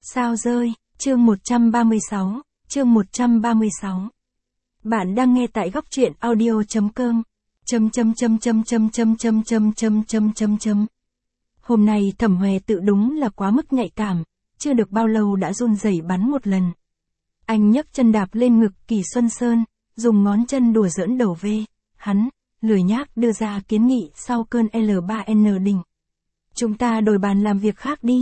Sao rơi, chương 136, chương 136. Bạn đang nghe tại góc truyện audio.com. Hôm nay Thẩm Huệ tự đúng là quá mức nhạy cảm, chưa được bao lâu đã run rẩy bắn một lần. Anh nhấc chân đạp lên ngực Kỳ Xuân Sơn, dùng ngón chân đùa giỡn đầu V, hắn, lười nhác đưa ra kiến nghị sau cơn L3N đỉnh. Chúng ta đổi bàn làm việc khác đi.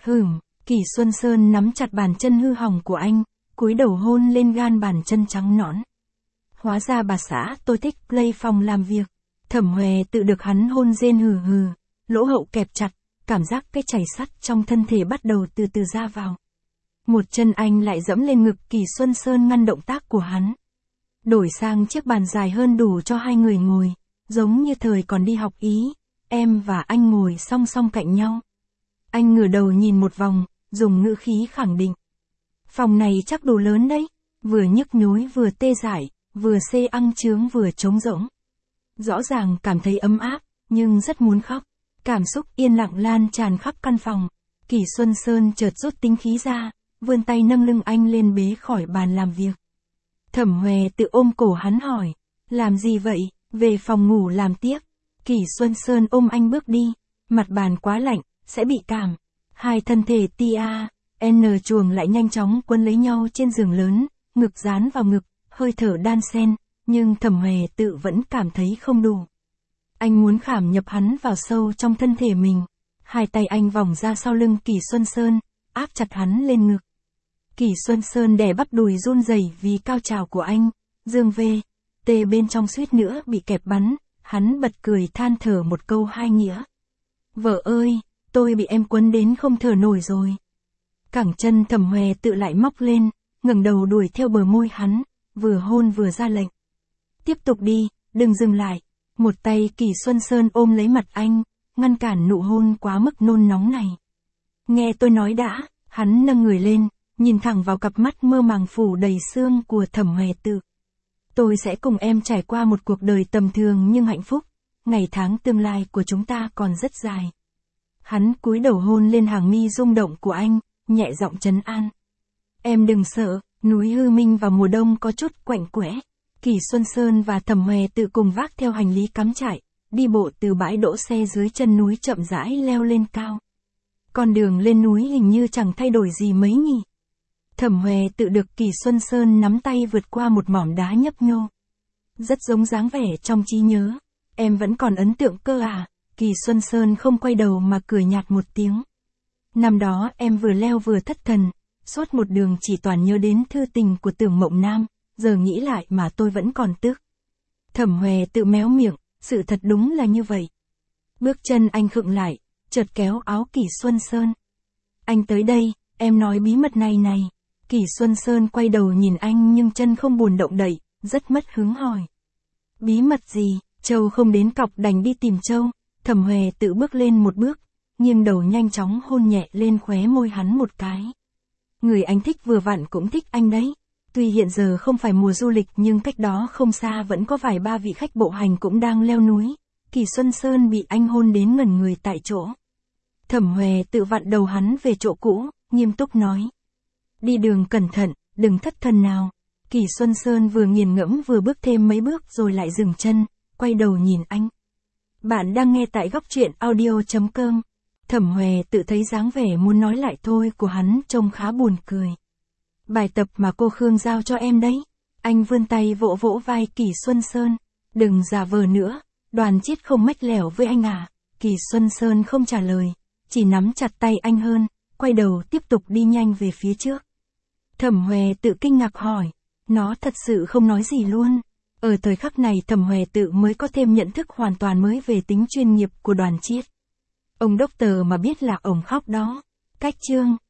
Kỳ Xuân Sơn nắm chặt bàn chân hư hỏng của anh, cúi đầu hôn lên gan bàn chân trắng nõn. Hóa ra bà xã tôi thích play phòng làm việc. Thẩm Huệ tự được hắn hôn rên hừ hừ, lỗ hậu kẹp chặt, cảm giác cái chảy sắt trong thân thể bắt đầu từ từ ra vào. Một chân anh lại dẫm lên ngực Kỳ Xuân Sơn ngăn động tác của hắn. Đổi sang chiếc bàn dài hơn đủ cho hai người ngồi, giống như thời còn đi học Ý, em và anh ngồi song song cạnh nhau. Anh ngửa đầu nhìn một vòng, dùng ngữ khí khẳng định. Phòng này chắc đủ lớn đấy, vừa nhức nhối vừa tê dại, vừa xê ăng chướng vừa trống rỗng. Rõ ràng cảm thấy ấm áp, nhưng rất muốn khóc. Cảm xúc yên lặng lan tràn khắp căn phòng. Kỳ Xuân Sơn chợt rút tính khí ra, vươn tay nâng lưng anh lên bế khỏi bàn làm việc. Thẩm Huệ tự ôm cổ hắn hỏi, làm gì vậy, về phòng ngủ làm tiếp. Kỳ Xuân Sơn ôm anh bước đi, mặt bàn quá lạnh, sẽ bị cảm. Hai thân thể N chuồng lại nhanh chóng quấn lấy nhau trên giường lớn, ngực dán vào ngực, hơi thở đan xen, nhưng Thẩm Huệ tự vẫn cảm thấy không đủ. Anh muốn khảm nhập hắn vào sâu trong thân thể mình. Hai tay anh vòng ra sau lưng Kỳ Xuân Sơn, áp chặt hắn lên ngực. Kỳ Xuân Sơn đè bắp đùi run rẩy vì cao trào của anh, dương V, T bên trong suýt nữa bị kẹp bắn, hắn bật cười than thở một câu hai nghĩa. Vợ ơi, tôi bị em quấn đến không thở nổi rồi. Cẳng chân Thẩm Huệ tự lại móc lên, ngẩng đầu đuổi theo bờ môi hắn, vừa hôn vừa ra lệnh. Tiếp tục đi, đừng dừng lại. Một tay Kỳ Xuân Sơn ôm lấy mặt anh, ngăn cản nụ hôn quá mức nôn nóng này. Nghe tôi nói đã, hắn nâng người lên, nhìn thẳng vào cặp mắt mơ màng phủ đầy sương của Thẩm Huệ tự. Tôi sẽ cùng em trải qua một cuộc đời tầm thường nhưng hạnh phúc, ngày tháng tương lai của chúng ta còn rất dài. Hắn cúi đầu hôn lên hàng mi rung động của anh, nhẹ giọng trấn an. Em đừng sợ, núi Hư Minh vào mùa đông có chút quạnh quẽ. Kỳ Xuân Sơn và Thẩm Huệ tự cùng vác theo hành lý cắm trại, đi bộ từ bãi đỗ xe dưới chân núi chậm rãi leo lên cao. Con đường lên núi hình như chẳng thay đổi gì mấy nhỉ. Thẩm Huệ tự được Kỳ Xuân Sơn nắm tay vượt qua một mỏm đá nhấp nhô. Rất giống dáng vẻ trong trí nhớ. Em vẫn còn ấn tượng cơ à? Kỳ Xuân Sơn không quay đầu mà cười nhạt một tiếng. Năm đó em vừa leo vừa thất thần, suốt một đường chỉ toàn nhớ đến thư tình của Tưởng Mộng Nam, giờ nghĩ lại mà tôi vẫn còn tức. Thẩm Huệ tự méo miệng, sự thật đúng là như vậy. Bước chân anh khựng lại, chợt kéo áo Kỳ Xuân Sơn. Anh tới đây, em nói bí mật này này. Kỳ Xuân Sơn quay đầu nhìn anh nhưng chân không buồn động đậy, rất mất hứng hỏi. Bí mật gì? Châu không đến cọc đành đi tìm Châu. Thẩm Huệ tự bước lên một bước, nghiêng đầu nhanh chóng hôn nhẹ lên khóe môi hắn một cái. Người anh thích vừa vặn cũng thích anh đấy. Tuy hiện giờ không phải mùa du lịch nhưng cách đó không xa vẫn có vài ba vị khách bộ hành cũng đang leo núi. Kỳ Xuân Sơn bị anh hôn đến ngẩn người tại chỗ. Thẩm Huệ tự vặn đầu hắn về chỗ cũ, nghiêm túc nói. Đi đường cẩn thận, đừng thất thần nào. Kỳ Xuân Sơn vừa nghiền ngẫm vừa bước thêm mấy bước rồi lại dừng chân, quay đầu nhìn anh. Bạn đang nghe tại góc truyện audio.com. Thẩm Huệ tự thấy dáng vẻ muốn nói lại thôi của hắn trông khá buồn cười. Bài tập mà cô Khương giao cho em đấy. Anh vươn tay vỗ vỗ vai Kỳ Xuân Sơn. Đừng giả vờ nữa, Đoàn Chiết không mách lẻo với anh à. Kỳ Xuân Sơn không trả lời, chỉ nắm chặt tay anh hơn, quay đầu tiếp tục đi nhanh về phía trước. Thẩm Huệ tự kinh ngạc hỏi, nó thật sự không nói gì luôn. Ở thời khắc này Thẩm Huệ tự mới có thêm nhận thức hoàn toàn mới về tính chuyên nghiệp của Đoàn Chiết. Ông Doctor mà biết là ổng khóc đó. Cách chương.